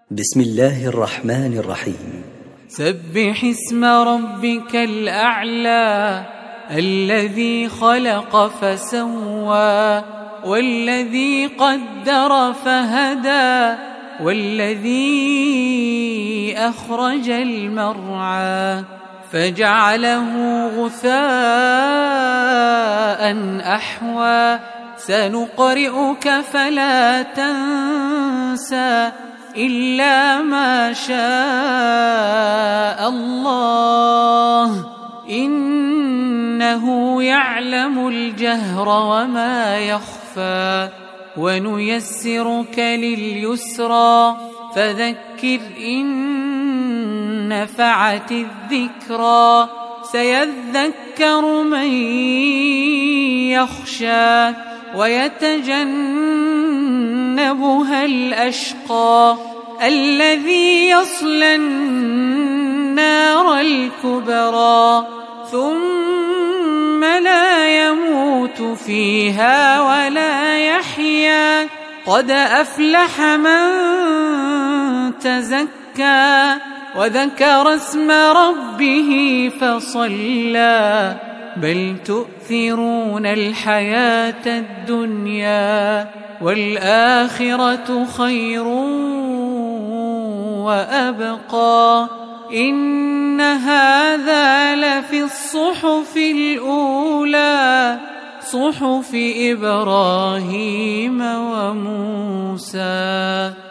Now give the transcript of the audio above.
بسم الله الرحمن الرحيم. سبح اسم ربك الأعلى الذي خلق فسوى والذي قدر فهدى والذي أخرج المرعى فجعله غثاء أحوى سنقرئك فلا تنسى إلا ما شاء الله إنه يعلم الجهر وما يخفى ونيسرك لليسرى فذكر إن نفعت الذكرى سيذكر من يخشى ويتجنبها الأشقى الذي يصلى النار الكبرى ثم لا يموت فيها ولا يحيا قد أفلح من تزكى وذكر اسم ربه فصلى بل تؤثرون الحياة الدنيا والآخرة خير وأبقى إن هذا لفي الصحف الأولى صحف إبراهيم وموسى.